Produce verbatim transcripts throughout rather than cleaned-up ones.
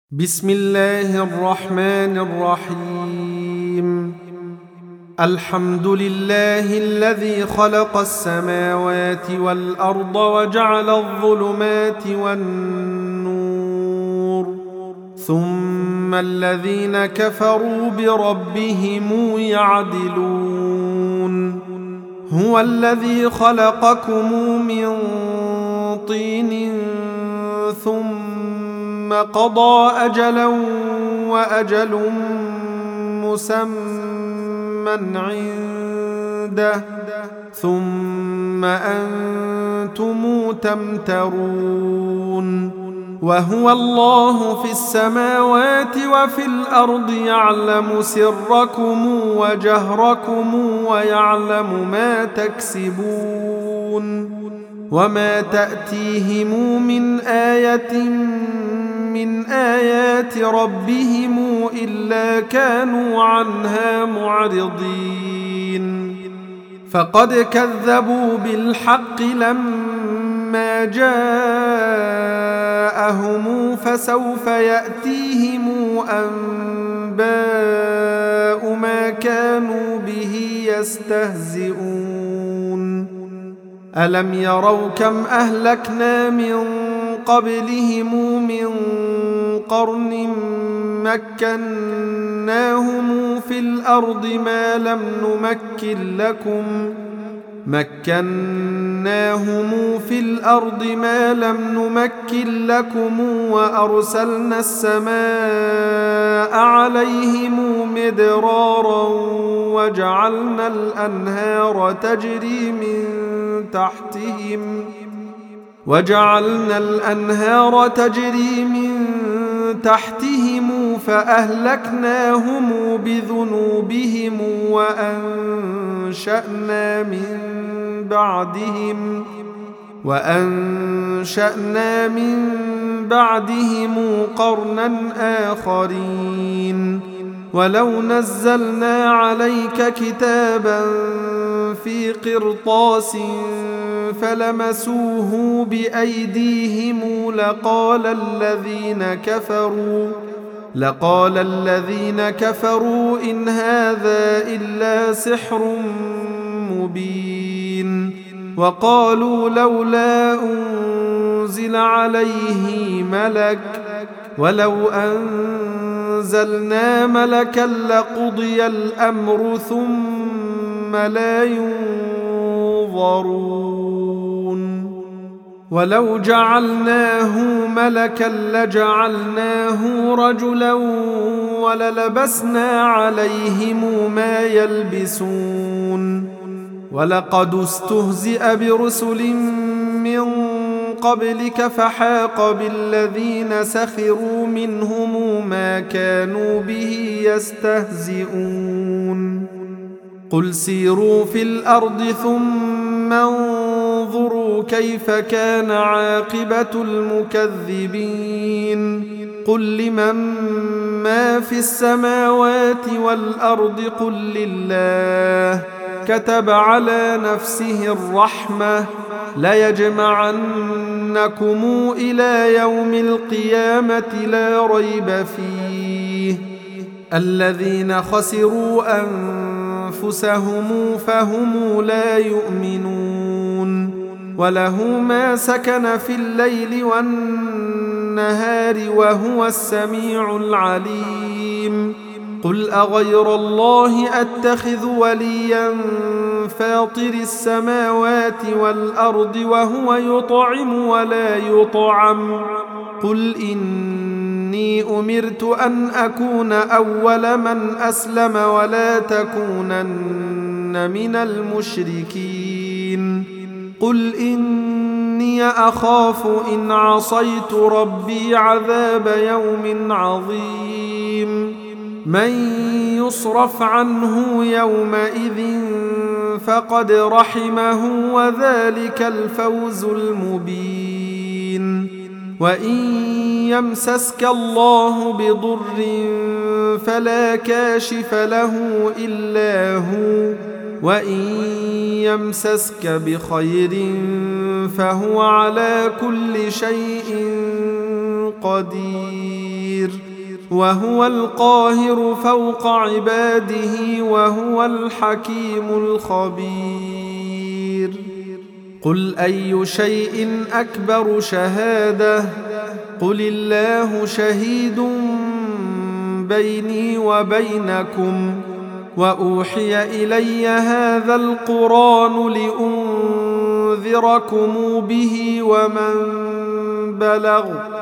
بسم الله الرحمن الرحيم. الحمد لله الذي خلق السماوات والأرض وجعل الظلمات والنور، ثم الذين كفروا بربهم يعدلون. هو الذي خلقكم من طين ثم قضى أجلا وأجل مسمى عنده ثم أنتم تمترون. وهو الله في السماوات وفي الأرض يعلم سركم وجهركم ويعلم ما تكسبون. وما تأتيهم من آية من آيات ربهم إلا كانوا عنها معرضين. فقد كذبوا بالحق لما جاءهم، فسوف يأتيهم أنباء ما كانوا به يستهزئون. ألم يروا كم أهلكنا من قبلهم من قرن مكناهم في الأرض ما لم نمكن لكم مكناهم في الأرض ما لم نمكن لكم وأرسلنا السماء عليهم مدرارا وجعلنا الأنهار تجري من تحتهم وجعلنا الأنهار تجري من تحتهم فأهلكناهم بذنوبهم وأنشأنا من بعدهم وأنشأنا من بعدهم قرنا آخرين. ولو نزلنا عليك كتابا في قرطاس فلمسوه بأيديهم لقال الذين كفروا لقال الذين كفروا إن هذا إلا سحر مبين. وقالوا لولا أنزل عليه ملك ولو أنزلنا ملكا لقضي الأمر ثم لا ينظرون. ولو جعلناه ملكا لجعلناه رجلا وللبسنا عليهم ما يلبسون. ولقد استهزئ برسل من قبلك فحاق بالذين سخروا منهم ما كانوا به يستهزئون. قل سيروا في الأرض ثم انظروا كيف كان عاقبة المكذبين. قل لمن ما في السماوات والأرض قل لله كتب على نفسه الرحمة ليجمعنكم إلى يوم القيامة لا ريب فيه. الذين خسروا أنفسهم فهم لا يؤمنون. وله ما سكن في الليل والنهار وهو السميع العليم. قل أغير الله أتخذ وليا فاطر السماوات والأرض وهو يطعم ولا يطعم. قل إني أمرت أن أكون أول من أسلم ولا تكونن من المشركين. قل إني أخاف إن عصيت ربي عذاب يوم عظيم. من يصرف عنه يومئذ فقد رحمه وذلك الفوز المبين. وإن يمسسك الله بضر فلا كاشف له إلا هو وإن يمسسك بخير فهو على كل شيء قدير. وهو القاهر فوق عباده وهو الحكيم الخبير. قل أي شيء أكبر شهادة؟ قل الله شهيد بيني وبينكم، وأوحي إلي هذا القرآن لأنذركم به ومن بلغ،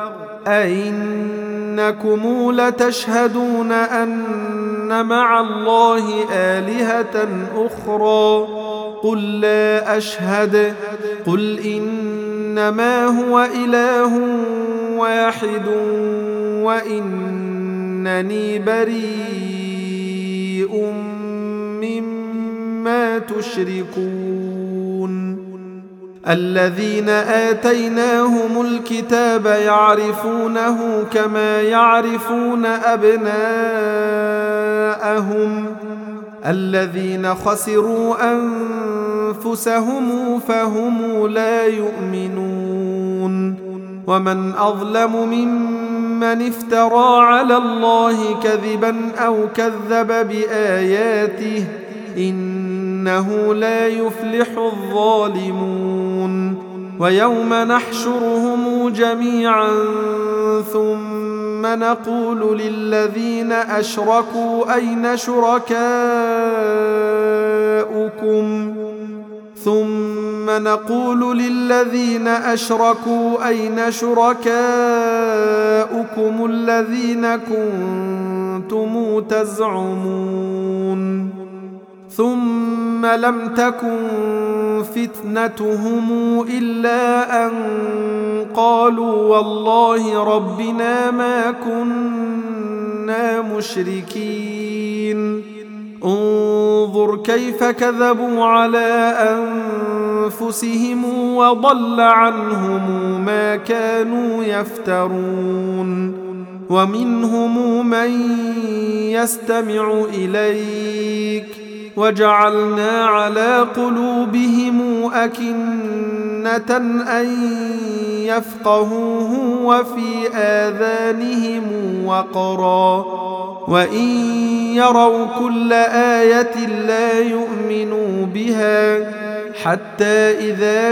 أئنكم لتشهدون أن مع الله آلهة أخرى؟ قل لا أشهد. قل إنما هو إله واحد وإنني بريء مما تشركون. الذين آتيناهم الكتاب يعرفونه كما يعرفون أبناءهم، الذين خسروا أنفسهم فهم لا يؤمنون. ومن أظلم ممن افترى على الله كذبا أو كذب بآياته، إنه لا يفلح الظالمون. ويوم نحشرهم جميعا ثم نقول للذين أشركوا أين شركاؤكم ثم نقول للذين أشركوا أين شركاؤكم الذين كنتم تزعمون ثم لم تكن فتنتهم إلا أن قالوا والله ربنا ما كنا مشركين. انظر كيف كذبوا على أنفسهم وضل عنهم ما كانوا يفترون. ومنهم من يستمع إليك وجعلنا على قلوبهم أكنة أن يفقهوه وفي آذانهم وقرا وإن يروا كل آية لا يؤمنوا بها حتى إذا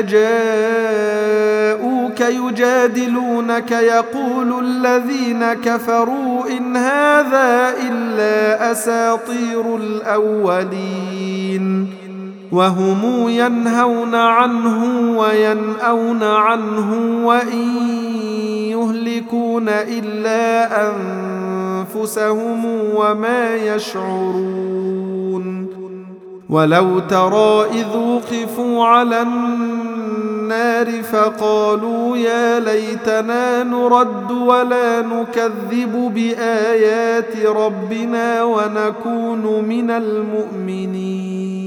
جاءوك يجادلونك يقول الذين كفروا إن هذا إلا أساطير الأولين وهم ينهون عنه وينأون عنه وإن يهلكون إلا أنفسهم وما يشعرون. ولو ترى إذ وقفوا على النار فقالوا يا ليتنا نرد ولا نكذب بآيات ربنا ونكون من المؤمنين.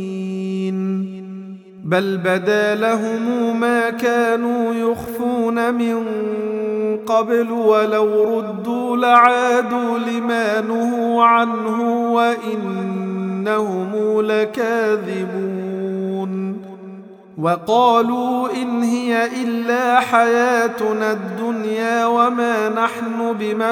بل بدا لهم ما كانوا يخفون من قبل ولو ردوا لعادوا لما نهوا عنه وإنهم لكاذبون. وقالوا إن هي إلا حياتنا الدنيا وما نحن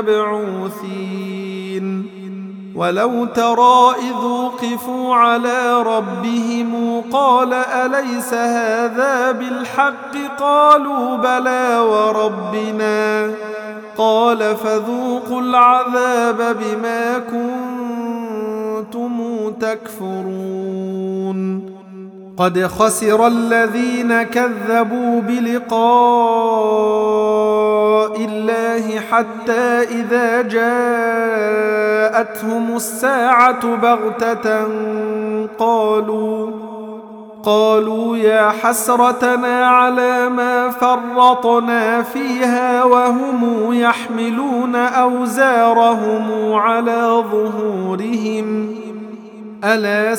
بمبعوثين. ولو ترى إذ وقفوا على ربهم قال أليس هذا بالحق قالوا بلى وربنا قال فذوقوا العذاب بما كنتم تكفرون. قد خسر الذين كذبوا بلقاء الله حتى إذا جاءتهم الساعة بغتة قالوا قالوا يا حسرتنا على ما فرطنا فيها وهم يحملون أوزارهم على ظهورهم ألا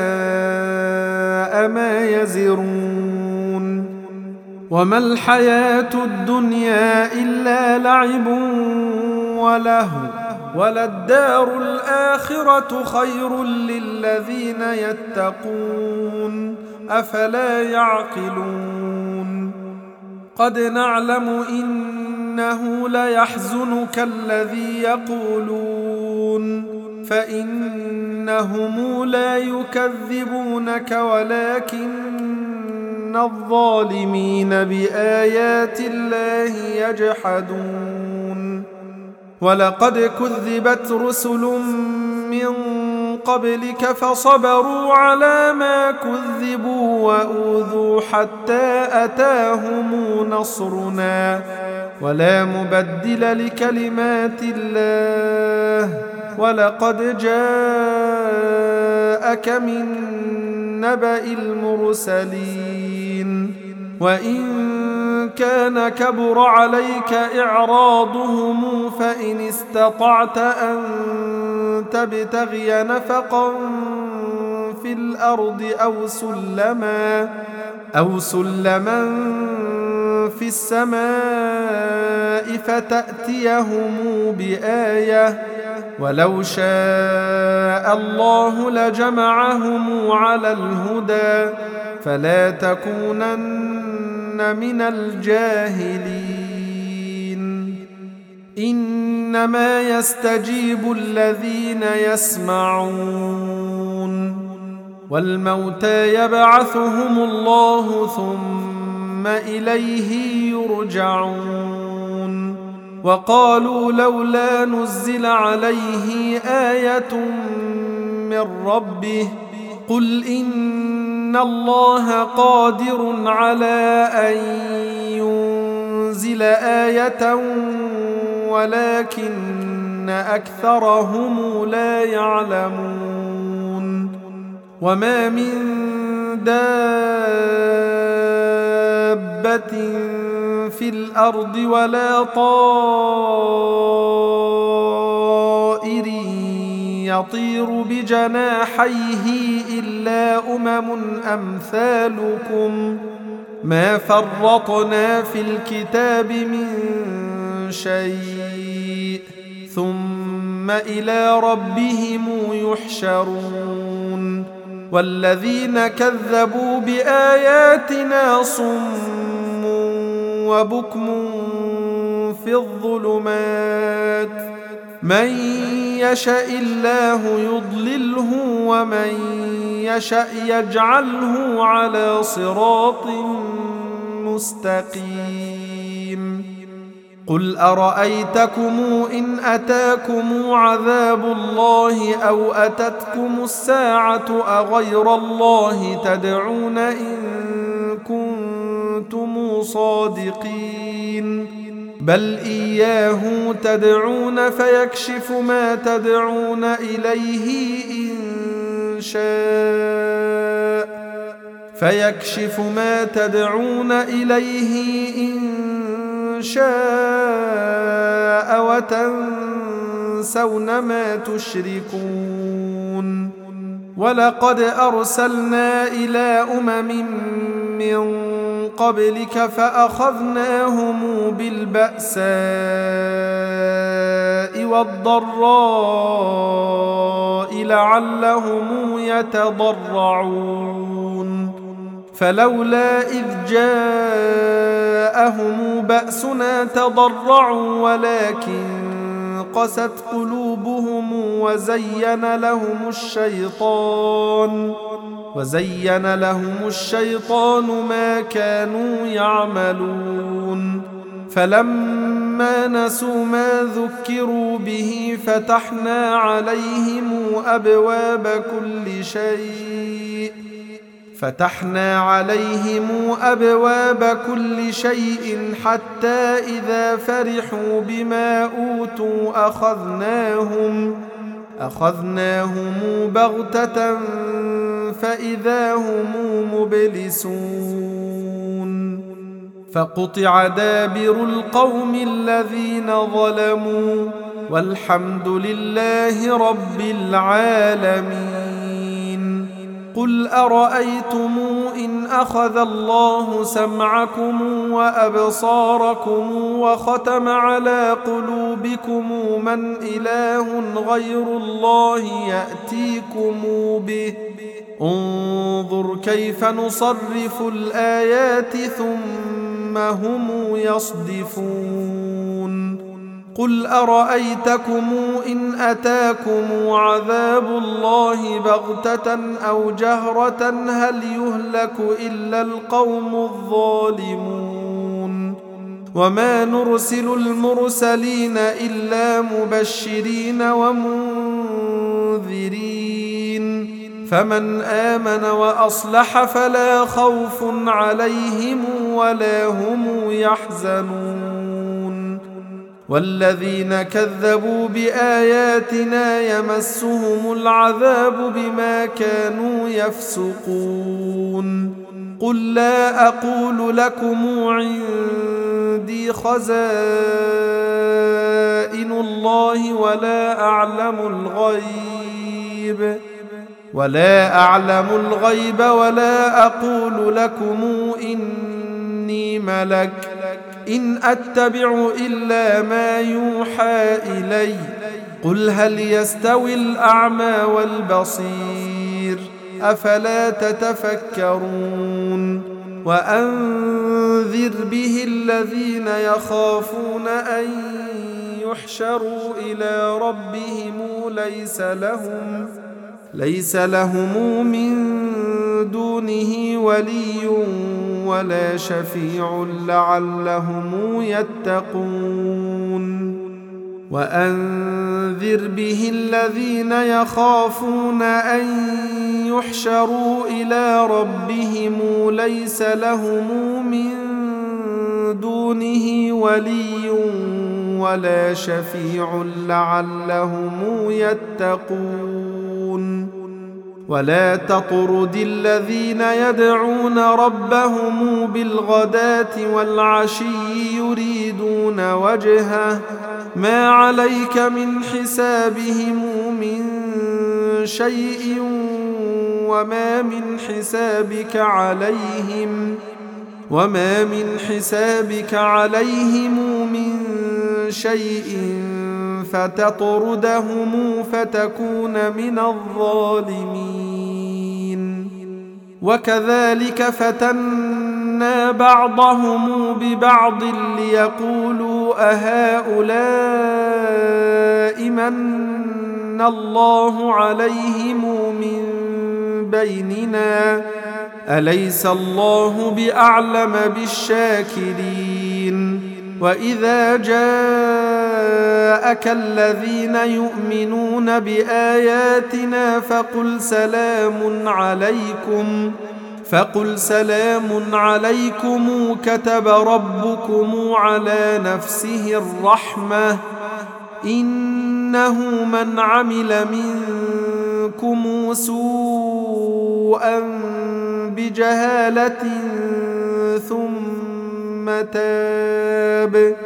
ساء ما يزرون. وما الحياة الدنيا إلا لعب ولهو وللدار الآخرة خير للذين يتقون أفلا يعقلون. قد نعلم إن إنه ليحزنك الذي يقولون فإنهم لا يكذبونك ولكن الظالمين بآيات الله يجحدون ولقد كذبت رسل من قبلك فصبروا على ما كذبوا وأوذوا حتى أتاهم نصرنا ولا مبدل لكلمات الله ولقد جاءك من نبأ المرسلين وإن كان كبر عليك إعراضهم فإن استطعت أن تبتغي نفقا في الأرض أو سلما أو سلما في السماء فتأتيهم بآية ولو شاء الله لجمعهم على الهدى فلا تكونن من الجاهلين إنما يستجيب الذين يسمعون والموتى يبعثهم الله ثم إليه يرجعون وقالوا لولا نزل عليه آية من ربه قل إن الله قادر على أن ينزل آية ولكن أكثرهم لا يعلمون وما من دابة في الأرض ولا طائر يطير بجناحيه إلا أمم أمثالكم ما فرطنا في الكتاب من شيء ثم إلى ربهم يحشرون والذين كذبوا بآياتنا صم وبكم في الظلمات من يشاء الله يضلله ومن يشاء يجعله على صراط مستقيم قل أرأيتكم إن أتاكم عذاب الله أو أتتكم الساعة أغير الله تدعون إن كنتم صادقين بل إياه تدعون فيكشف ما تدعون إليه إن شاء فيكشف ما تدعون إليه إن شاء وتنسون ما تشركون ولقد أرسلنا إلى أمم من قبلك فأخذناهم بالبأساء والضراء لعلهم يتضرعون فلولا إذ جاءهم بأسنا تضرعوا ولكن قست قلوبهم وزين لهم الشيطان وزين لهم الشيطان ما كانوا يعملون فلما نسوا ما ذكروا به فتحنا عليهم أبواب كل شيء فتحنا عليهم أبواب كل شيء حتى إذا فرحوا بما أوتوا أخذناهم أخذناهم بغتة فإذا هم مبلسون فقطع دابر القوم الذين ظلموا والحمد لله رب العالمين قل أرأيتم إن أخذ الله سمعكم وأبصاركم وختم على قلوبكم من إله غير الله يأتيكم به انظر كيف نصرف الآيات ثم هم يصدفون قل أرأيتكم إن أتاكم عذاب الله بغتة أو جهرة هل يهلك إلا القوم الظالمون وما نرسل المرسلين إلا مبشرين ومنذرين فمن آمن وأصلح فلا خوف عليهم ولا هم يحزنون والذين كذبوا بآياتنا يمسهم العذاب بما كانوا يفسقون قل لا أقول لكم عندي خزائن الله ولا أعلم الغيب ولا أعلم الغيب ولا أقول لكم إني ملك إن أتبع إلا ما يوحى إلي قل هل يستوي الأعمى والبصير أفلا تتفكرون وأنذر به الذين يخافون أن يحشروا إلى ربهم ليس لهم ليس لهم من دونه ولي ولا شفيع لعلهم يتقون وأنذر به الذين يخافون أن يحشروا إلى ربهم ليس لهم من دونه ولي ولا شفيع لعلهم يتقون ولا تطرد الذين يدعون ربهم بالغداة والعشي يريدون وجهه ما عليك من حسابهم من شيء وما من حسابك عليهم وما من حسابك عليهم من شيء فتطردهم فتكون من الظالمين وكذلك فتنا بعضهم ببعض ليقولوا أهؤلاء من الله عليهم من بيننا أليس الله بأعلم بالشاكرين وإذا جاءك الذين يؤمنون بآياتنا فقل سلام عليكم فقل سلام عليكم كتب ربكم على نفسه الرحمة إنه من عمل منكم سوءا بجهالة ثم تاب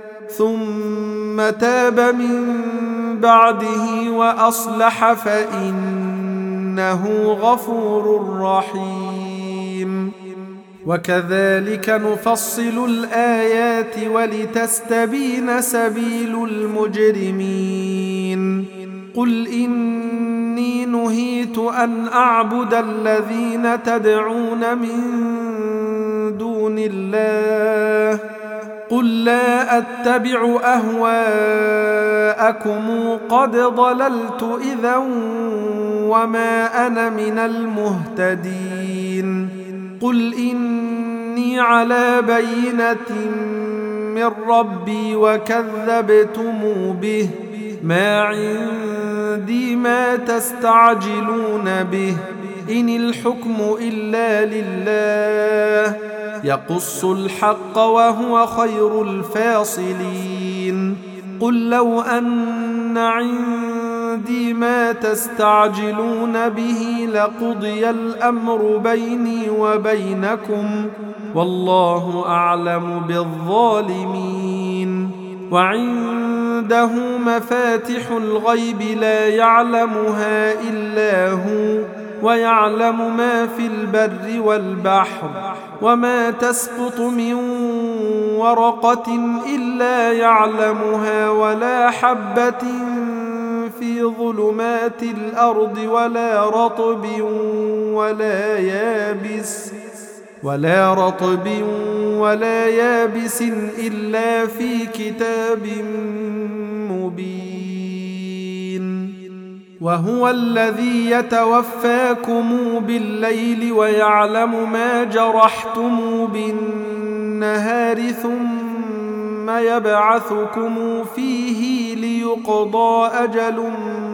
ثم تاب من بعده وأصلح فإنه غفور رحيم وكذلك نفصل الآيات ولتستبين سبيل المجرمين قل إني نهيت أن أعبد الذين تدعون من دون الله قل لا أتبع أهواءكم قد ضللت إذا وما أنا من المهتدين قل إني على بينة من ربي وكذبتم به ما عندي ما تستعجلون به إن الحكم إلا لله يقص الحق وهو خير الفاصلين قل لو أن عندي ما تستعجلون به لقضي الأمر بيني وبينكم والله أعلم بالظالمين وعنده مفاتح الغيب لا يعلمها إلا هو ويعلم ما في البر والبحر وما تسقط من ورقة إلا يعلمها ولا حبة في ظلمات الأرض ولا رطب ولا يابس ولا رطب ولا يابس إلا في كتاب مبين. وهو الذي يتوفاكم بالليل ويعلم ما جرحتم بالنهار ثم يبعثكم فيه ليقضى أجل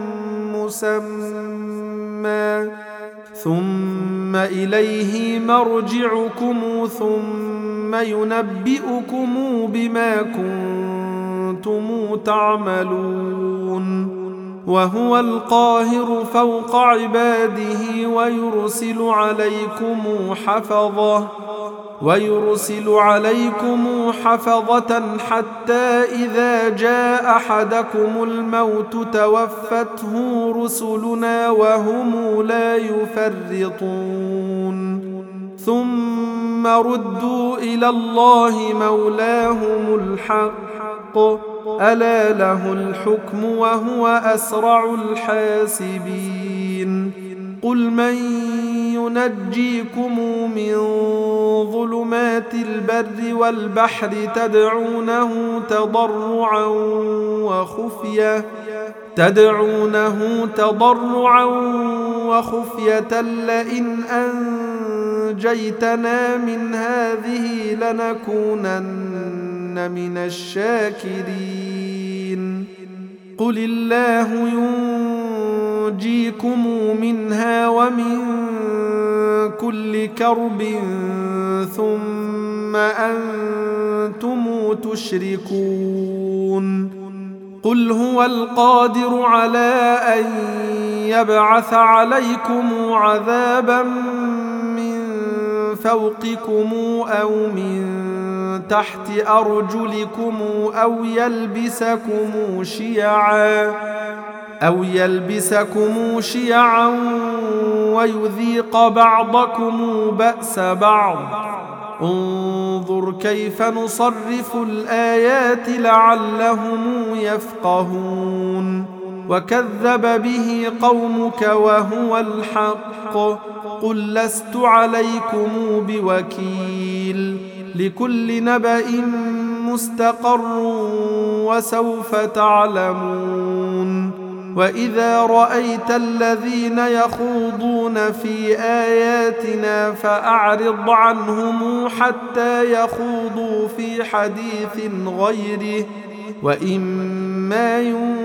مسمى ثم إليه مرجعكم ثم ينبئكم بما كنتم تعملون. وهو القاهر فوق عباده ويرسل عليكم حفظة ويرسل عليكم حفظة حتى إذا جاء أحدكم الموت توفته رسلنا وهم لا يفرطون ثم ردوا إلى الله مولاهم الحق ألا له الحكم وهو أسرع الحاسبين. قل من ينجيكم من ظلمات البر والبحر تدعونه تضرعا وخفية تدعونه تضرعا وخفية لئن أنجيتنا من هذه لنكونن من الشاكرين. قل الله ينجيكم منها ومن كل كرب ثم أنتم تشركون. قل هو القادر على أن يبعث عليكم عذابا من فوقكم أو من تحت أرجلكم أو يلبسكم شيعا أو يلبسكم شيعا ويذيق بعضكم بأس بعض. انظر كيف نصرف الآيات لعلهم يفقهون. وكذب به قومك وهو الحق. قل لست عليكم بوكيل لكل نبأ مستقر وسوف تعلمون. وإذا رأيت الذين يخوضون في آياتنا فأعرض عنهم حتى يخوضوا في حديث غيره وإما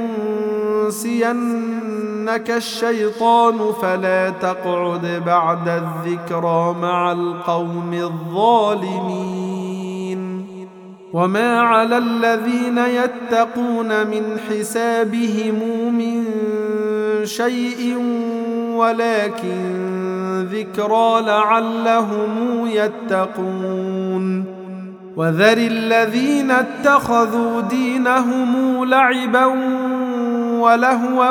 ينسينك الشيطان فلا تقعد بعد الذكرى مع القوم الظالمين. وما على الذين يتقون من حسابهم من شيء ولكن ذكرى لعلهم يتقون. وذر الذين اتخذوا دينهم لعبا ولهوا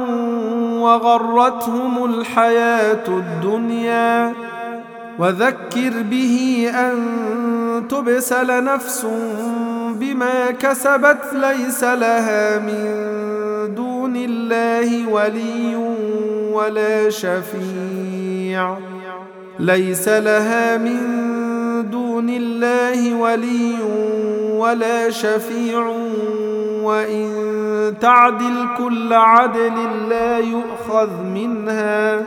وغرتهم الحياة الدنيا وذكر به أن تبسل نفس بما كسبت ليس لها من دون الله ولي ولا شفيع ليس لها من دون الله ولي ولا شفيع وإن تعدل كل عدل لا يؤخذ منها.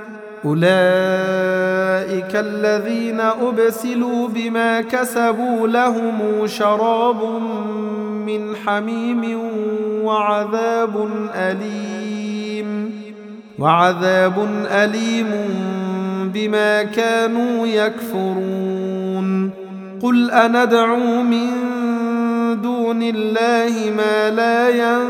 أولئك الذين أبسلوا بما كسبوا لهم شراب من حميم وعذاب أليم وعذاب أليم بما كانوا يكفرون. قل أندعو من دون الله ما لا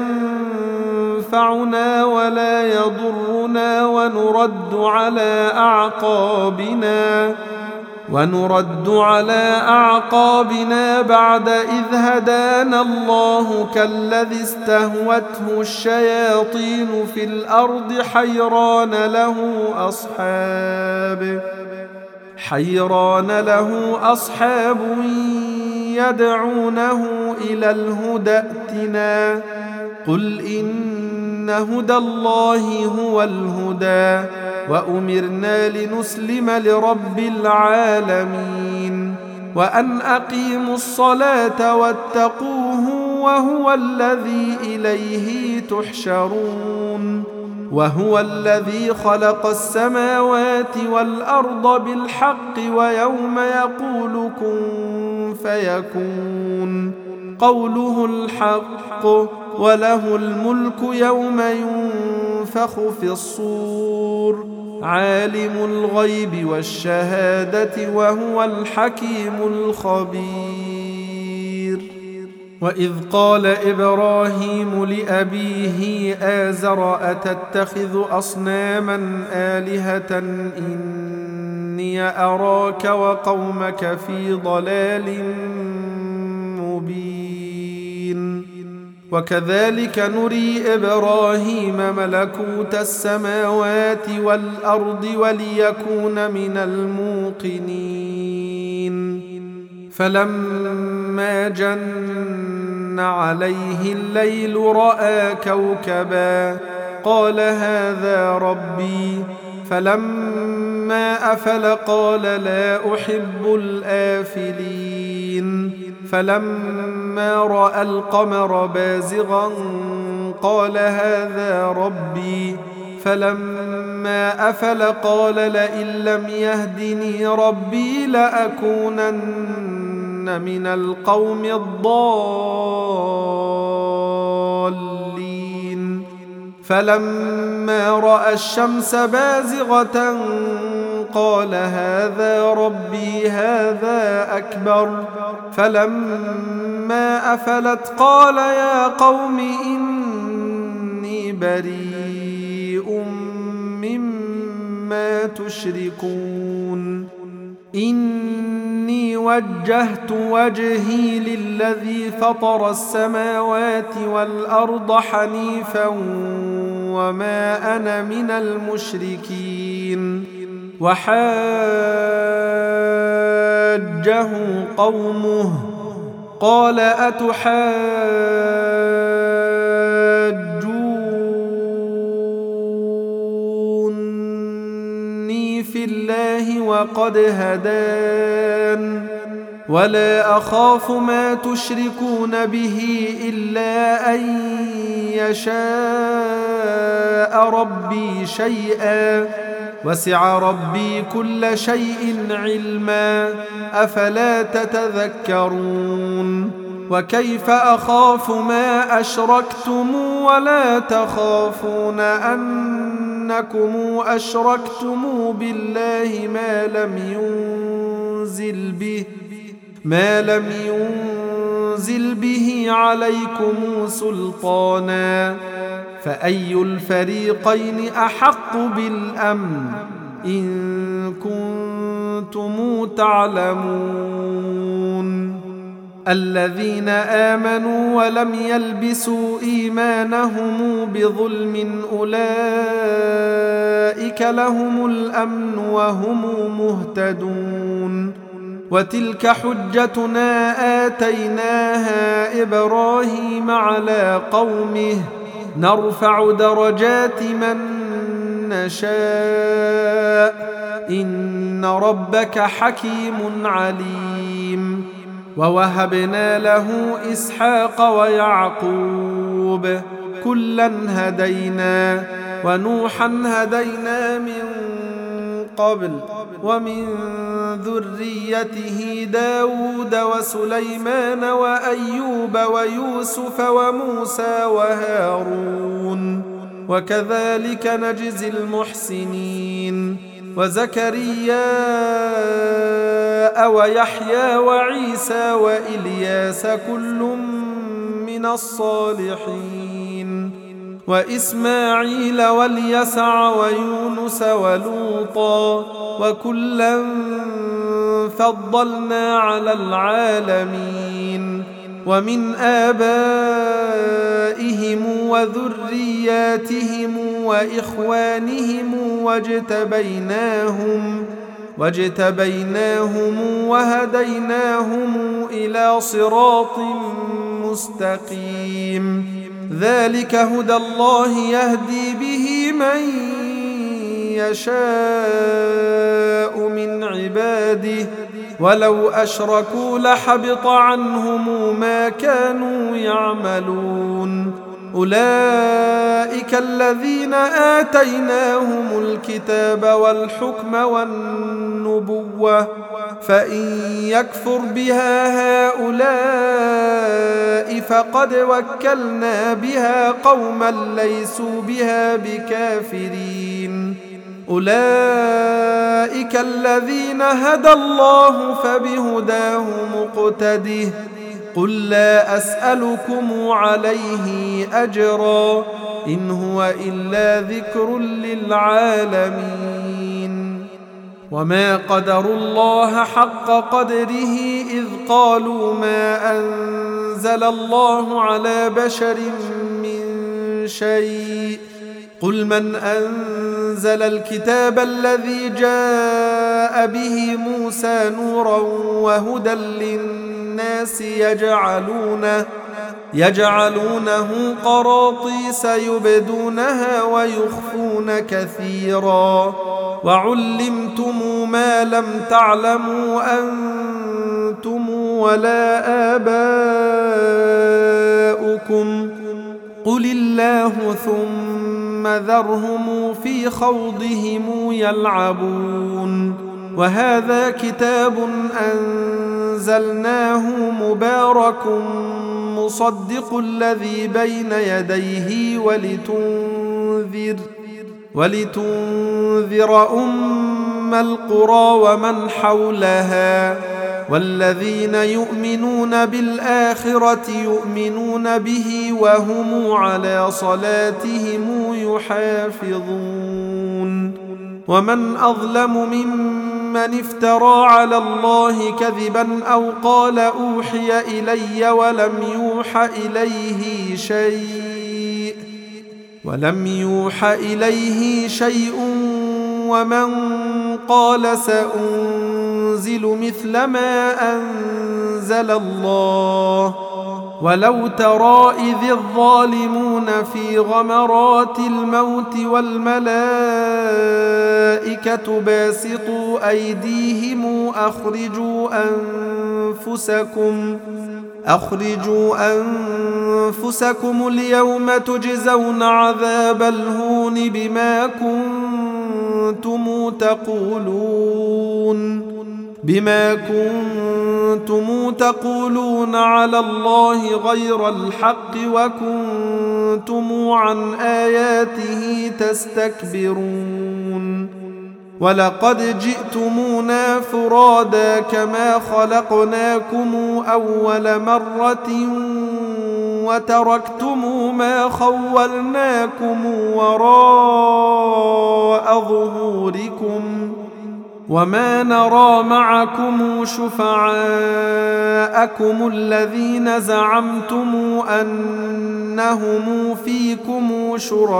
ينفعنا ولا يضرنا ونرد على أعقابنا ونرد على أعقابنا بعد إذ هدانا الله كالذي استهوته الشياطين في الأرض حيران له أصحاب حيران له أصحاب يدعونه إلى الهدى ائتنا. قل إن هدى الله هو الهدى وأمرنا لنسلم لرب العالمين وأن أقيموا الصلاة واتقوه وهو الذي إليه تحشرون وهو الذي خلق السماوات والأرض بالحق ويوم يقول كن فيكون قوله الحق وله الملك يوم ينفخ في الصور عالم الغيب والشهادة وهو الحكيم الخبير وإذ قال إبراهيم لأبيه آزر أتتخذ أصناما آلهة إني أراك وقومك في ضلال مبين وكذلك نري إبراهيم ملكوت السماوات والأرض وليكون من الموقنين فلما جن عليه الليل رأى كوكبا قال هذا ربي فلما أفل قال لا أحب الآفلين فلما رأى القمر بازغا قال هذا ربي فلما أفل قال لئن لم يهدني ربي لأكونن من القوم الضالين فلما رأى الشمس بازغة قال هذا ربي هذا أكبر فلما أفلت قال يا قوم إني بريء مما تشركون إني وجهت وجهي للذي فطر السماوات والأرض حنيفا وما أنا من المشركين وحاجه قومه قال أتحاجوني في الله وقد هدان ولا أخاف ما تشركون به إلا أن يشاء ربي شيئا وسع ربي كل شيء علما أفلا تتذكرون وكيف أخاف ما أشركتم ولا تخافون أنكم أشركتم بالله ما لم ينزل به ما لم ينزل به عليكم سلطانا فأي الفريقين أحق بالأمن إن كنتم تعلمون الذين آمنوا ولم يلبسوا إيمانهم بظلم أولئك لهم الأمن وهم مهتدون وتلك حجتنا آتيناها إبراهيم على قومه نرفع درجات من نشاء إن ربك حكيم عليم ووهبنا له إسحاق ويعقوب كلا هدينا ونوحا هدينا من قبل ومن ذريته داود وسليمان وأيوب ويوسف وموسى وهارون وكذلك نجزي المحسنين وزكريا ويحيى وعيسى وإلياس كل من الصالحين وإسماعيل واليسع ويونس ولوطا وكلا فضلنا على العالمين ومن آبائهم وذرياتهم وإخوانهم واجتبيناهم واجتبيناهم وهديناهم إلى صراط مستقيم ذلك هدى الله يهدي به من يشاء من عباده ولو أشركوا لحبط عنهم ما كانوا يعملون أولئك الذين آتيناهم الكتاب والحكم والنبوة فإن يكفر بها هؤلاء فقد وكلنا بها قوما ليسوا بها بكافرين أولئك الذين هدى الله فبهداه مقتده قل لا أسألكم عليه أجرا إن هو إلا ذكر للعالمين وما قدروا الله حق قدره إذ قالوا ما أنزل الله على بشر من شيء قل من أنزل الكتاب الذي جاء به موسى نورا وهدى للناس يجعلونه يجعلونه قراطيس يبدونها ويخفون كثيرا وعلمتم ما لم تعلموا أنتم ولا آباؤكم قل الله ثم ذرهم في خوضهم يلعبون وهذا كتاب أنزلناه مبارك مصدق الذي بين يديه ولتنذر ولتنذر أم القرى ومن حولها والذين يؤمنون بالآخرة يؤمنون به وهم على صلاتهم يحافظون ومن أظلم ممن افترى على الله كذبا أو قال أوحي إلي ولم يوح إليه شيء ولم يوح إليه شيء ومن قال سأنزل مثل ما أنزل الله ولو ترى إذ الظالمون في غمرات الموت والملائكة باسطوا أيديهم أخرجوا أنفسكم أخرجوا أنفسكم اليوم تجزون عذاب الهون بما كنتم تقولون بما كنتم تقولون على الله غير الحق وكنتم عن آياته تستكبرون ولقد جئتمونا فرادا كما خلقناكم أول مرة وتركتم ما خولناكم وراء ظهوركم وما نرى معكم شفعاءكم الذين زعمتم أنهم فيكم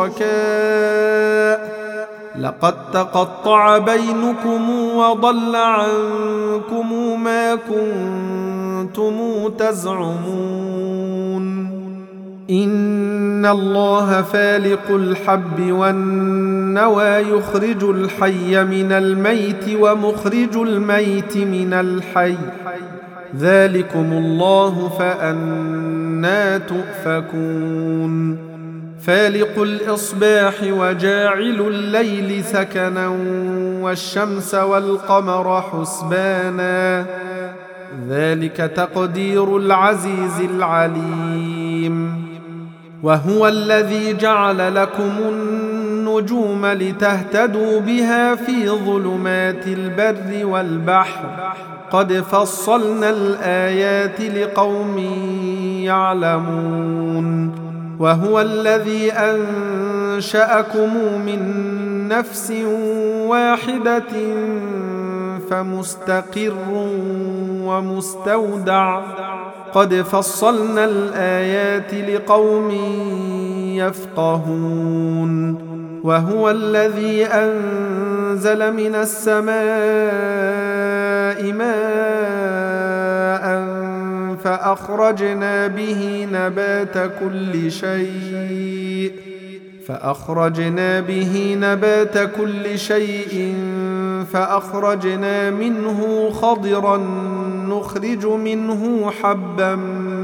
شركاء لقد تقطع بينكم وضل عنكم ما كنتم تزعمون إن الله فالق الحب والنوى يخرج الحي من الميت ومخرج الميت من الحي ذلكم الله فأنى تؤفكون فالق الإصباح وجاعل الليل سكنا والشمس والقمر حسبانا ذلك تقدير العزيز العليم وهو الذي جعل لكم النجوم لتهتدوا بها في ظلمات البر والبحر قد فصلنا الآيات لقوم يعلمون وهو الذي أنشأكم من نفس واحدة فمستقر ومستودع قد فصلنا الآيات لقوم يفقهون وهو الذي أنزل من السماء ماء فأخرجنا به نبات كل شيء فأخرجنا به نبات كل شيء فأخرجنا منه خضرا نخرج منه حبا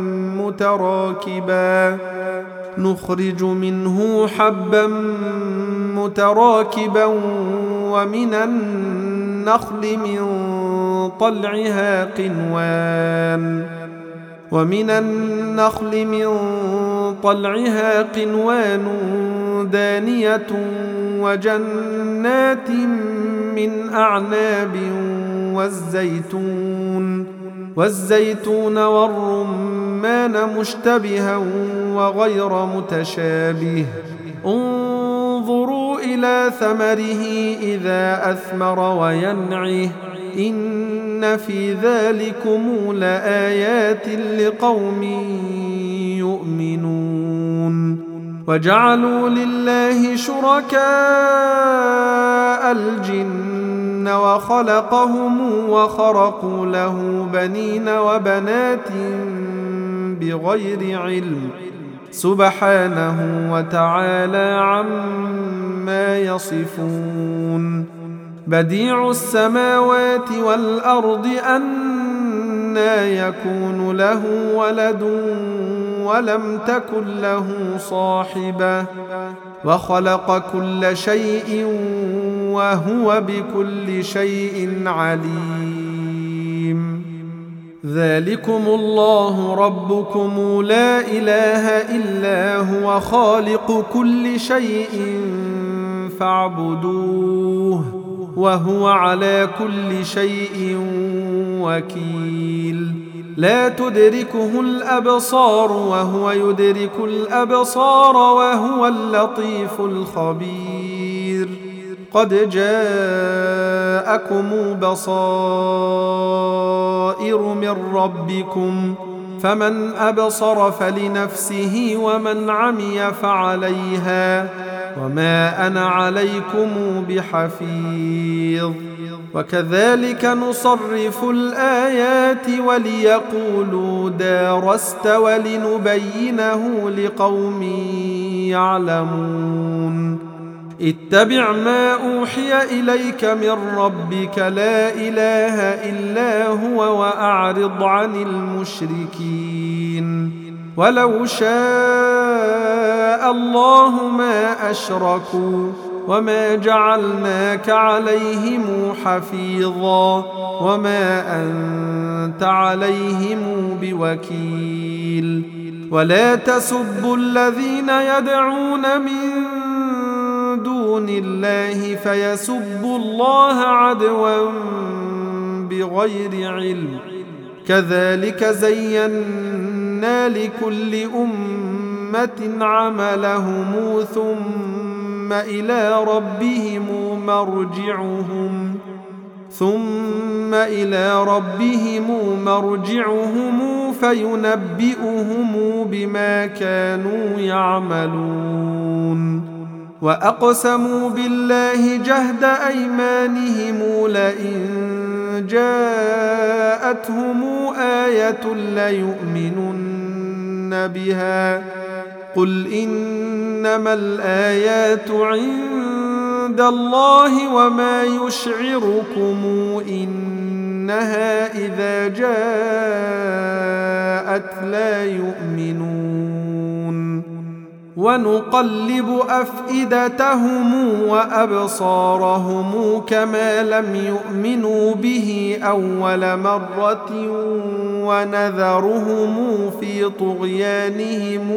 متراكبا نخرج منه حبا متراكبا ومن النخل من طلعها قنوان ومن النخل من طلعها قنوان دانية وجنات من أعناب والزيتون والزيتون والرمان مشتبها وغير متشابه انظروا إلى ثمره إذا أثمر وينعه إن في ذلكم لآيات لقوم يؤمنون وجعلوا لله شركاء الجن وخلقهم وخرقوا له بنين وبنات بغير علم سبحانه وتعالى عما يصفون بديع السماوات والأرض أنى يكون له ولد ولم تكن له صاحبة وخلق كل شيء وهو بكل شيء عليم ذلكم الله ربكم لا إله إلا هو خالق كل شيء فاعبدوه وهو على كل شيء وكيل لا تدركه الأبصار وهو يدرك الأبصار وهو اللطيف الخبير قد جاءكم بصائر من ربكم فمن أبصر فلنفسه ومن عمي فعليها وما أنا عليكم بحفيظ وكذلك نصرف الآيات وليقولوا دارست ولنبينه لقوم يعلمون اتبع ما أوحي إليك من ربك لا إله إلا هو وأعرض عن المشركين ولو شاء الله ما أشركوا وما جعلناك عليهم حفيظا وما أنت عليهم بوكيل ولا تسبوا الذين يدعون من دون الله فيسبوا الله عدوا بغير علم كذلك زينا لكل أمة عملهم ثم إلى ربهم مرجعهم ثم إلى ربهم مرجعهم فينبئهم بما كانوا يعملون وأقسموا بالله جهد أيمانهم لئن جاءتهم آية ليؤمنن بها قل إنما الآيات عند الله وما يشعركم إنها إذا جاءت لا يؤمنون ونقلب أفئدتهم وأبصارهم كما لم يؤمنوا به أول مرة ونذرهم في طغيانهم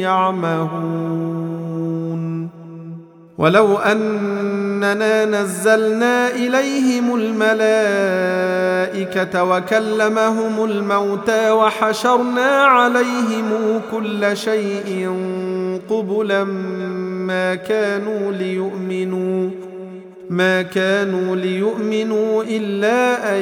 يعمهون ولو أننا نزلنا إليهم الملائكة وكلمهم الموتى وحشرنا عليهم كل شيء قبلا ما كانوا ليؤمنوا ما كانوا ليؤمنوا إلا أن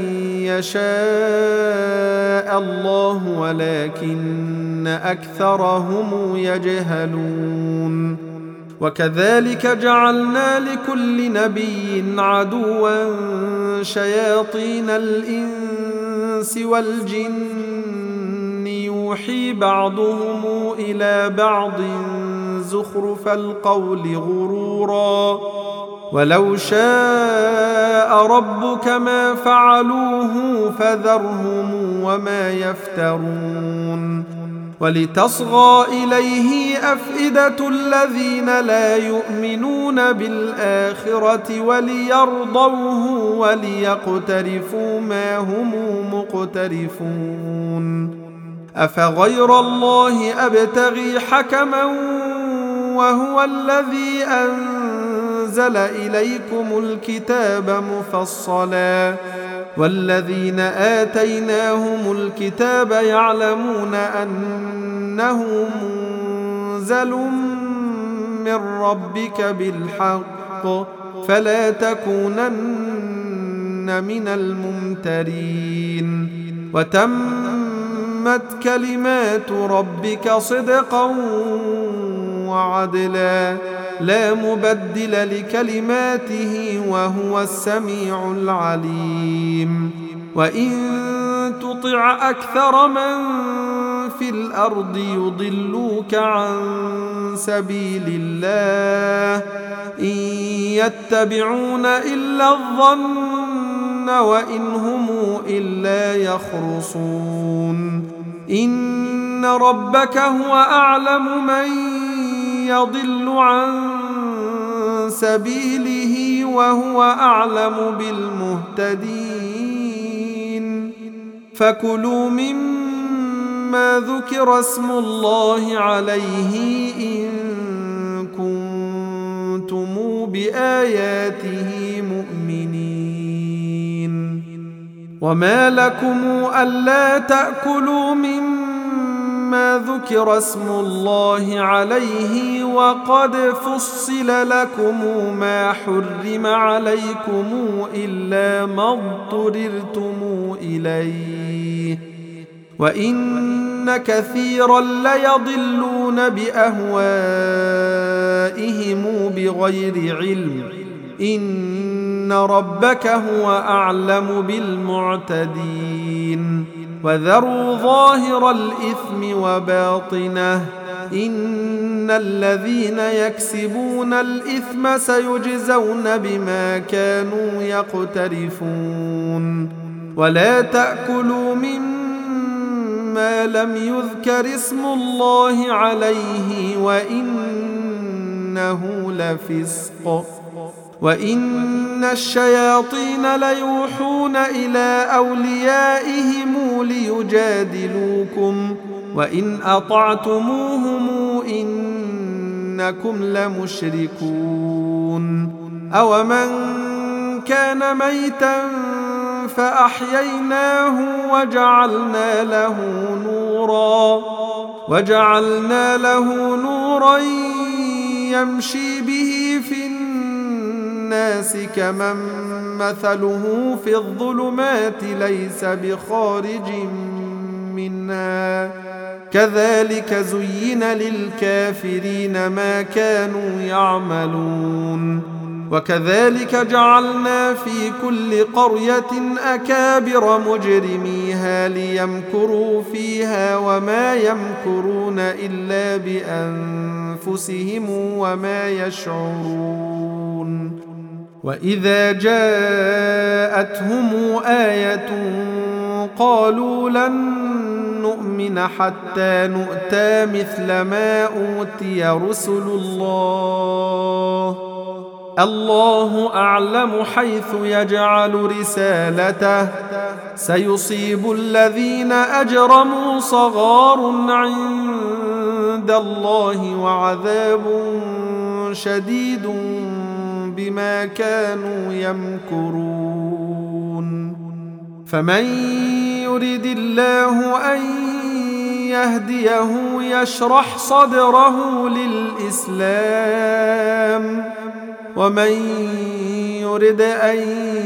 يشاء الله ولكن أكثرهم يجهلون وكذلك جعلنا لكل نبي عدوا شياطين الإنس والجن يوحي بعضهم إلى بعض زخرف القول غرورا ولو شاء ربك ما فعلوه فذرهم وما يفترون ولتصغى إليه أفئدة الذين لا يؤمنون بالآخرة وليرضوه وليقترفوا ما هم مقترفون أفغير الله أبتغي حكما وهو الذي أنزل إليكم الكتاب مفصلا والذين آتيناهم الكتاب يعلمون أنه منزل من ربك بالحق فلا تكونن من الممترين وتمت كلمات ربك صدقا وعدلا لا مبدل لكلماته وهو السميع العليم وإن تطع أكثر من في الأرض يضلوك عن سبيل الله إن يتبعون إلا الظن وإن هم إلا يخرصون إن ربك هو أعلم من يضل عن سبيله وهو أعلم بالمهتدين فكلوا مما ذكر اسم الله عليه إن كنتم بآياته مؤمنين وما لكم ألا تأكلوا مما ما ذكر اسم الله عليه وقد فصل لكم ما حرم عليكم إلا ما اضطررتم إليه وإن كثيرا ليضلون بأهوائهم بغير علم إن ربك هو أعلم بالمعتدين وذروا ظاهر الإثم وباطنه إن الذين يكسبون الإثم سيجزون بما كانوا يقترفون ولا تأكلوا مما لم يذكر اسم الله عليه وإنه لفسق وإن الشياطين ليوحون إلى أوليائهم ليجادلوكم وإن أطعتموهم إنكم لمشركون أومن كان ميتا فأحييناه وجعلنا له نورا وجعلنا له نورا يمشي به في الناس كمن مثله في الظلمات ليس بخارج منها كذلك زين للكافرين ما كانوا يعملون وكذلك جعلنا في كل قرية أكابر مجرميها ليمكروا فيها وما يمكرون إلا بأنفسهم وما يشعرون وإذا جاءتهم آية قالوا لن نؤمن حتى نؤتى مثل ما أوتي رسل الله الله أعلم حيث يجعل رسالته سيصيب الذين أجرموا صغار عند الله وعذاب شديد بما كانوا يمكرون فمن يرد الله أن يهديه يشرح صدره للإسلام ومن يرد أن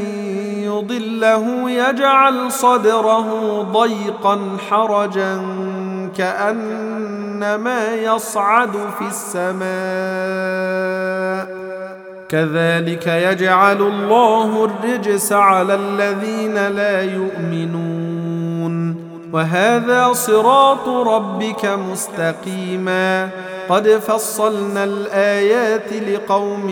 يضله يجعل صدره ضيقا حرجا كأنما يصعد في السماء كذلك يجعل الله الرجس على الذين لا يؤمنون وهذا صراط ربك مستقيما قد فصلنا الآيات لقوم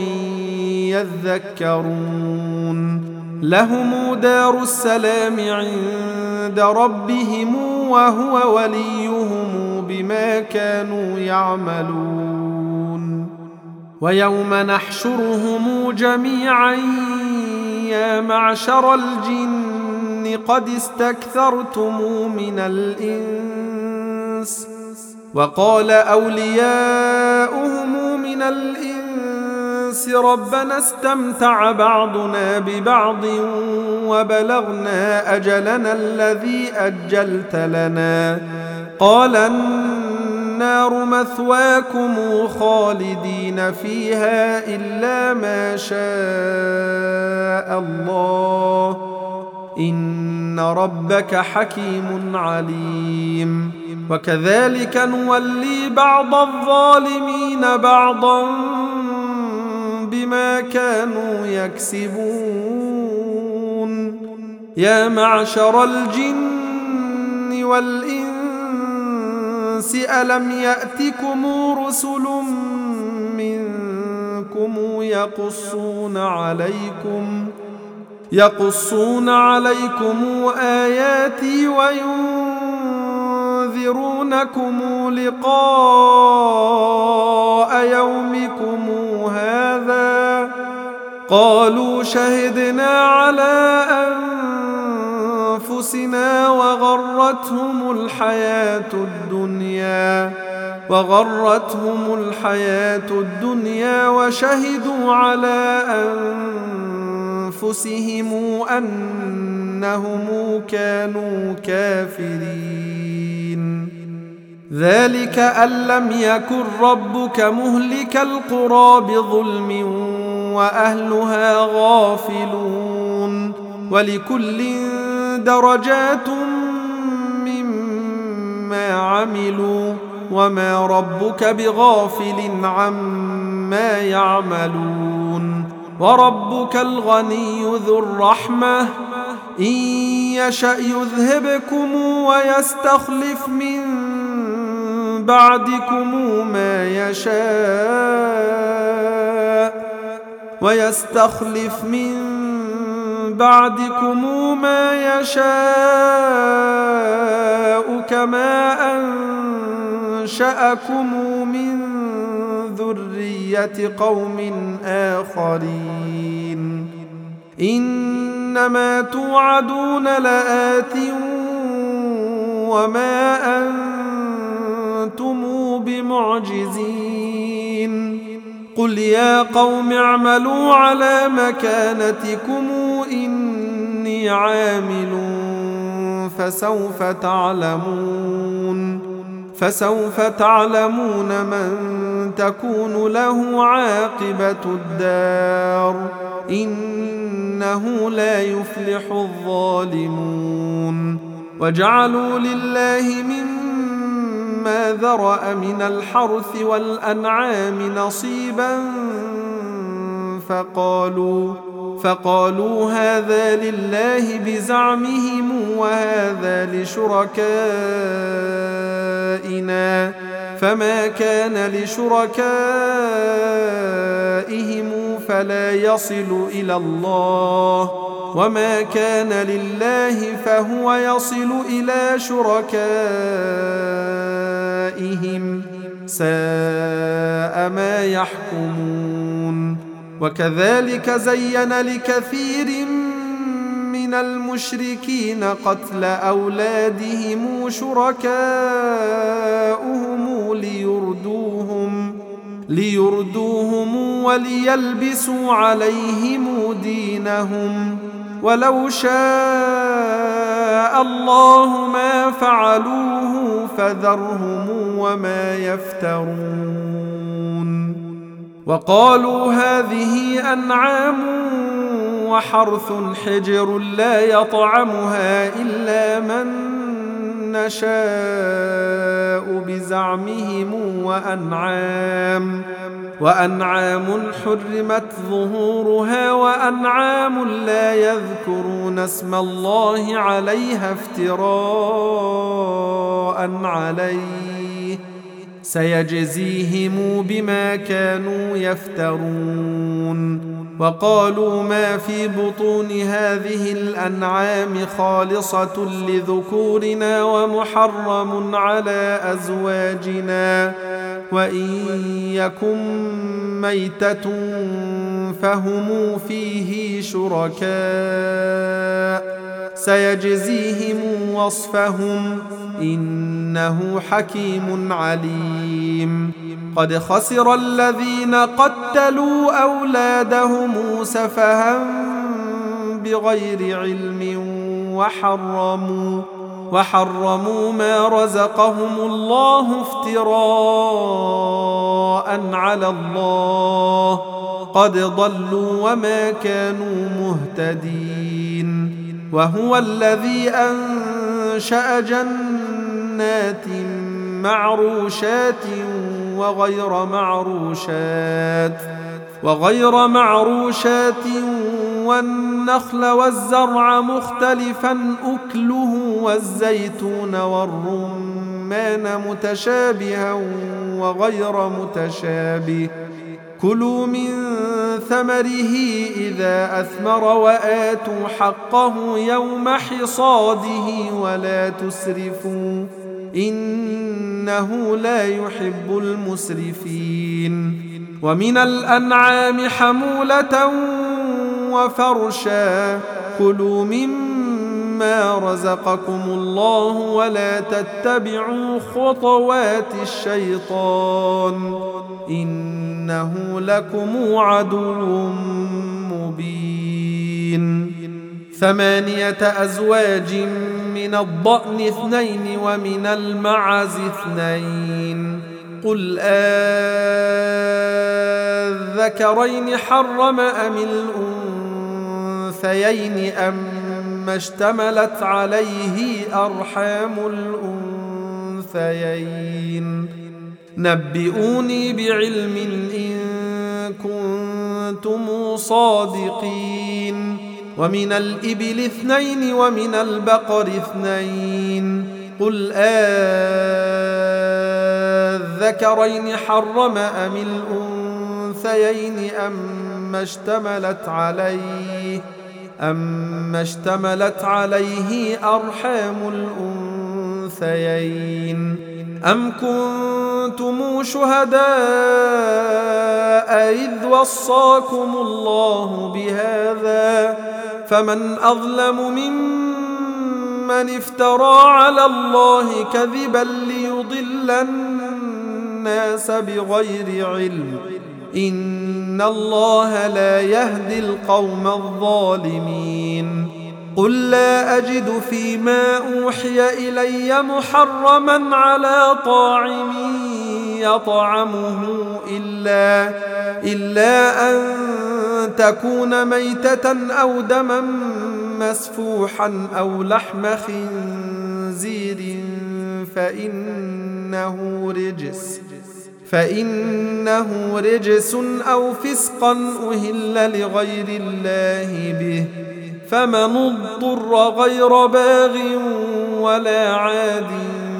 يذكرون لهم دار السلام عند ربهم وهو وليهم بما كانوا يعملون ويوم نحشرهم جميعا يا معشر الجن قد استكثرتم من الإنس وقال أولياؤهم من الإنس ربنا استمتع بعضنا ببعض وبلغنا أجلنا الذي أجلت لنا قال النار مثواكم خالدين فيها إلا ما شاء الله إن ربك حكيم عليم وكذلك نولي بعض الظالمين بعضا بما كانوا يكسبون يا معشر الجن والإنس ألم يأتكم رسل منكم يقصون عليكم يقصون عليكم آياتي وينذرونكم لقاء يومكم هذا قالوا شهدنا على أنفسنا وغرتهم الحياة الدنيا وغرتهم الحياة الدنيا وشهدوا على أنفسهم أنهم كانوا كافرين ذلك أن لم يكن ربك مهلك القرى بظلم وأهلها غافلون ولكل درجات مما عملوا وما ربك بغافل عما يعملون وربك الغني ذو الرحمة إن يشأ يذهبكم ويستخلف من بعدكم ما يشاء ويستخلف من بعدكم ما يشاء كما أنشأكم من ذرية قوم آخرين إنما توعدون لآت وما أنتم بمعجزين قل يا قوم اعملوا على مكانتكم إني عامل فسوف تعلمون فسوف تعلمون من تكون له عاقبة الدار إنه لا يفلح الظالمون وجعلوا لله مما ذرأ من الحرث والأنعام نصيبا فقالوا فقالوا هذا لله بزعمهم وهذا لشركائنا فما كان لشركائهم فلا يصل إلى الله وما كان لله فهو يصل إلى شركائهم ساء ما يحكمون وكذلك زين لكثير من المشركين قتل أولادهم شركاؤهم ليردوهم ليردوهم وليلبسوا عليهم دينهم ولو شاء الله ما فعلوه فذرهم وما يفترون وقالوا هذه أنعام وحرث حجر لا يطعمها إلا من نشاء بزعمهم وأنعام وأنعام حرمت ظهورها وأنعام لا يذكرون اسم الله عليها افتراء عليه سيجزيهم بما كانوا يفترون. وقالوا ما في بطون هذه الأنعام خالصة لذكورنا ومحرم على أزواجنا وإن يكن ميتة فهم فيه شركاء سيجزيهم وصفهم إنه حكيم عليم. قد خسر الذين قتلوا أولادهم سفها بغير علم وحرموا وحرموا ما رزقهم الله افتراء على الله قد ضلوا وما كانوا مهتدين. وهو الذي أنشأ جنات معروشات وغير معروشات وغير معروشات والنخل والزرع مختلفا أكله والزيتون والرمان متشابها وغير متشابه كلوا من ثمره إذا أثمر وآتوا حقه يوم حصاده ولا تسرفوا إنه لا يحب المسرفين. ومن الأنعام حمولة وفرشا كلوا مما رزقكم الله ولا تتبعوا خطوات الشيطان إنه لكم عدو مبين. ثمانية أزواج من الضأن اثنين ومن المعز اثنين قل أذكرين حرم أم الأنثيين أم اشتملت عليه أرحام الأنثيين نبئوني بعلم إن كنتم صادقين. ومن الإبل اثنين ومن البقر اثنين قل أذكرين حرم أم الأنثيين أما اشتملت عليه أما اشتملت عليه أرحام الأنثيين أم كنتم شهداء إذ وصاكم الله بهذا فمن أظلم ممن افترى على الله كذبا ليضل الناس بغير علم إن الله لا يهدي القوم الظالمين. قل لا أجد فيما أوحي إلي محرما على طاعم يطعمه إلا, إلا أن تكون ميتة أو دما مسفوحا أو لحم خنزير فإنه رجس فإنه رجس أو فسقا أهل لغير الله به فمن اضطر غير باغ ولا عاد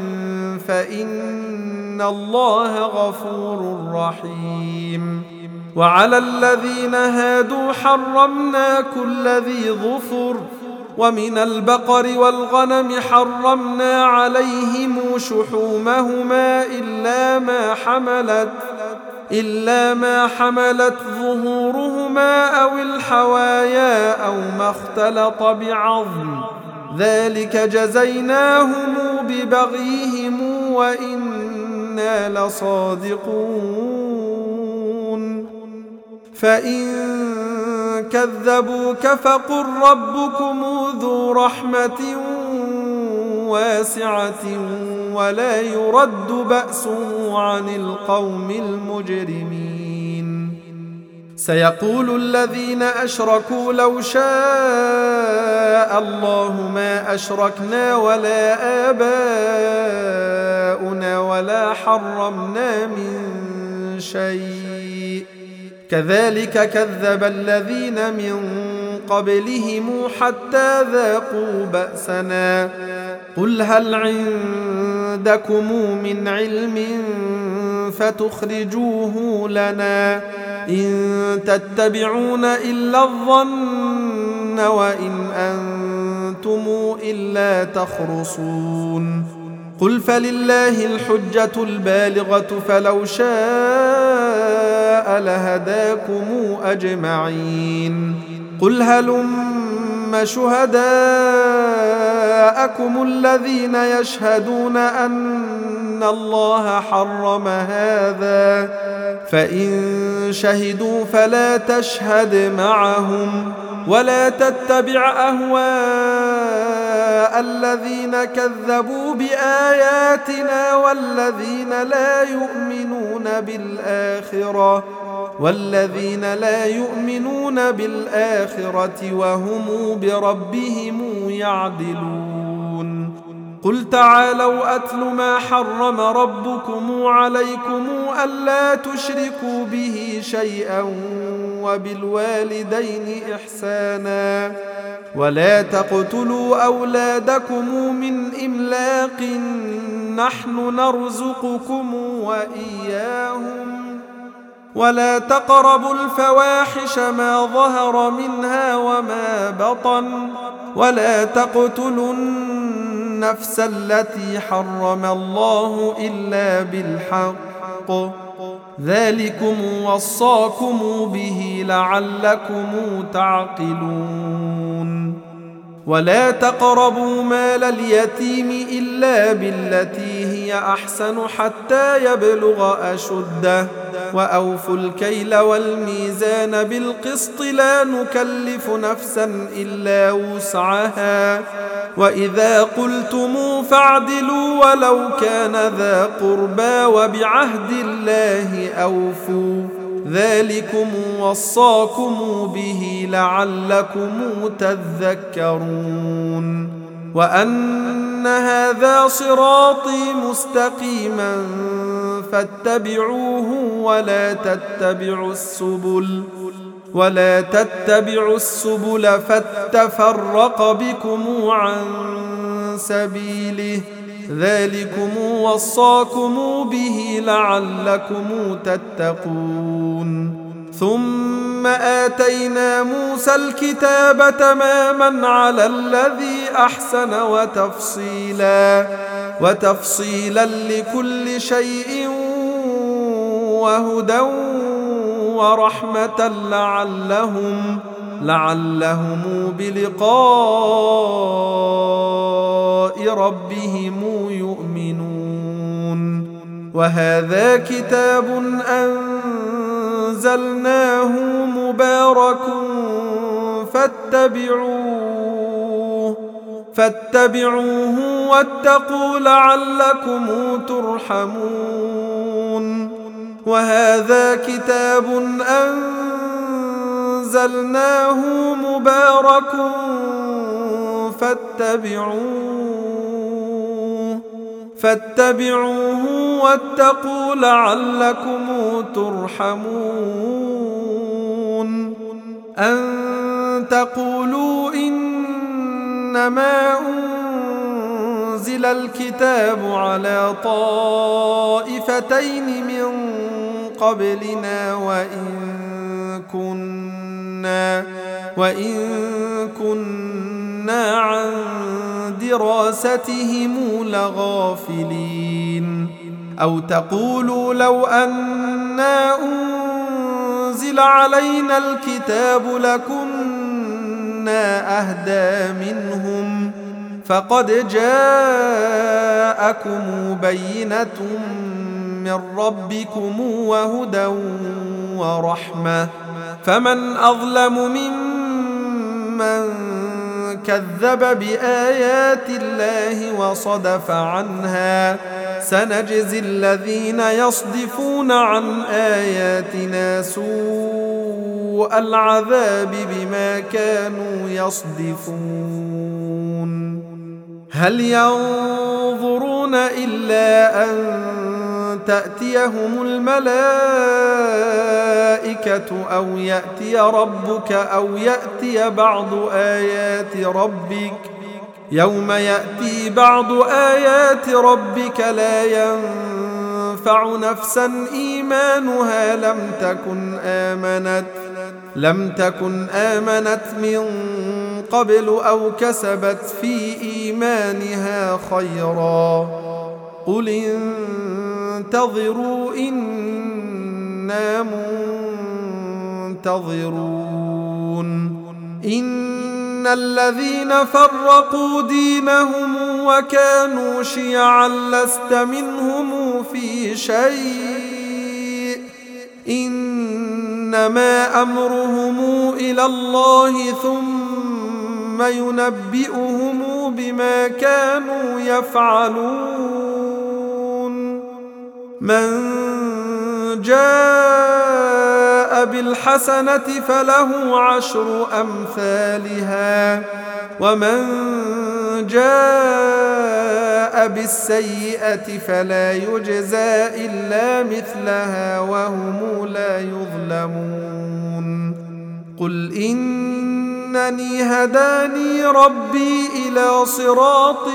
فإن الله غفور رحيم. وعلى الذين هادوا حرمنا كل ذي ظفر ومن البقر والغنم حرمنا عليهم شحومهما إلا ما حملت إلا ما حملت ظهورهما أو الحوايا أو ما اختلط بعظم ذلك جزيناهم ببغيهم وإنا لصادقون. فإن كذبوك فقل ربكم ذو رحمة واسعة ولا يرد بأسه عن القوم المجرمين. سيقول الذين أشركوا لو شاء الله ما أشركنا ولا آباؤنا ولا حرمنا من شيء كذلك كذب الذين من قبلهم حتى ذاقوا بأسنا قل هل عندكم من علم فتخرجوه لنا إن تتبعون إلا الظن وإن أنتم إلا تخرصون قل فلله الحجة البالغة فلو شاء لهداكم أجمعين قل هلم شهداءكم الذين يشهدون أن الله حرم هذا فإن شهدوا فلا تشهد معهم ولا تتبع أهواء الذين كذبوا بآياتنا والذين لا يؤمنون بالآخرة والذين لا يؤمنون بالآخرة وهم بربهم يعدلون قل تعالوا أتل ما حرم ربكم عليكم ألا تشركوا به شيئا وبالوالدين إحسانا ولا تقتلوا أولادكم من إملاق نحن نرزقكم وإياهم ولا تقربوا الفواحش ما ظهر منها وما بطن ولا تقتلوا النفس التي حرم الله إلا بالحق ذلكم وصاكم به لعلكم تعقلون ولا تقربوا مال اليتيم إلا بالتي هي أحسن حتى يبلغ أشده وأوفوا الكيل والميزان بالقسط لا نكلف نفسا إلا وسعها وإذا قلتم فاعدلوا ولو كان ذا قربى وبعهد الله أوفوا ذلكم وصاكم به لعلكم تذكرون وأن هذا صراطي مستقيما فاتبعوه ولا تتبعوا السبل ولا تتبعوا السبل فتفرق بكم عن سبيله ذلكم وصاكم به لعلكم تتقون ثم آتينا موسى الكتاب تماما على الذي أحسن وتفصيلا وتفصيلا لكل شيء وهدى ورحمة لعلهم لعلهم بلقاء ربهم يؤمنون وهذا كتاب أنزلناه مبارك فاتبعوه فاتبعوه واتقوا لعلكم ترحمون وهذا كتاب أنزلناه مبارك فاتبعوه فاتبعوه واتقوا لعلكم ترحمون أن تقولوا إنما أنزل الكتاب على طائفتين من قبلنا وإن كنا وإن كنا عن دراستهم لغافلين أو تقولوا لو أنا أنزل علينا الكتاب لكنا أهدى منهم فقد جاءكم بينة من ربكم وهدى ورحمة فمن أظلم ممن كذب بآيات الله وصدف عنها سنجزي الذين يصدفون عن آياتنا سوء العذاب بما كانوا يصدفون هل ينظرون إلا أن تأتيهم الملائكة أو يأتي ربك أو يأتي بعض آيات ربك يوم يأتي بعض آيات ربك لا ينفع نفسا إيمانها لم تكن آمنت لم تكن آمنت من قبل أو كسبت في إيمانها خيرا قل انتظروا إنا منتظرون إن الذين فرقوا دينهم وكانوا شيعا لست منهم في شيء إنما أمرهم إلى الله ثم ينبئهم بما كانوا يفعلون من جاء بالحسنة فله عشر أمثالها ومن جاء بالسيئة فلا يجزى إلا مثلها وهم لا يظلمون قل إنني هداني ربي إلى صراط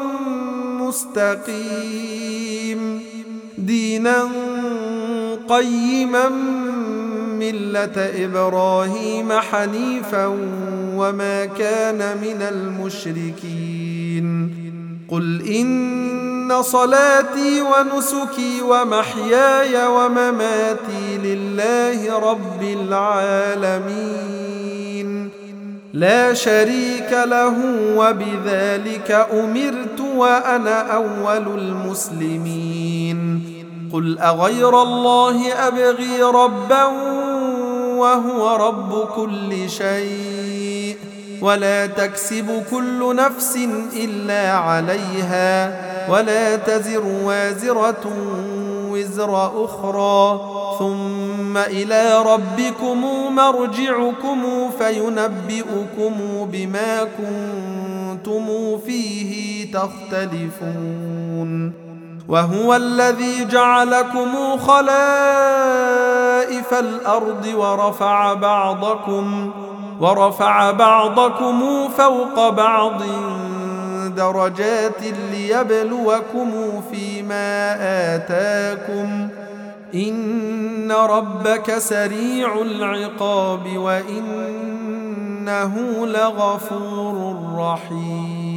مستقيم دينا قيما ملة إبراهيم حنيفا وما كان من المشركين قل إن صلاتي ونسكي ومحياي ومماتي لله رب العالمين لا شريك له وبذلك أمرت وأنا أول المسلمين قل أغير الله أبغي ربا وهو رب كل شيء ولا تكسب كل نفس إلا عليها ولا تزر وازرة وزر أخرى ثم إلى ربكم مرجعكم فينبئكم بما كنتم فيه تختلفون وهو الذي جعلكم خلائف الأرض ورفع بعضكم ورفع بعضكم فوق بعض درجات ليبلوكم فيما آتاكم إن ربك سريع العقاب وإنه لغفور رحيم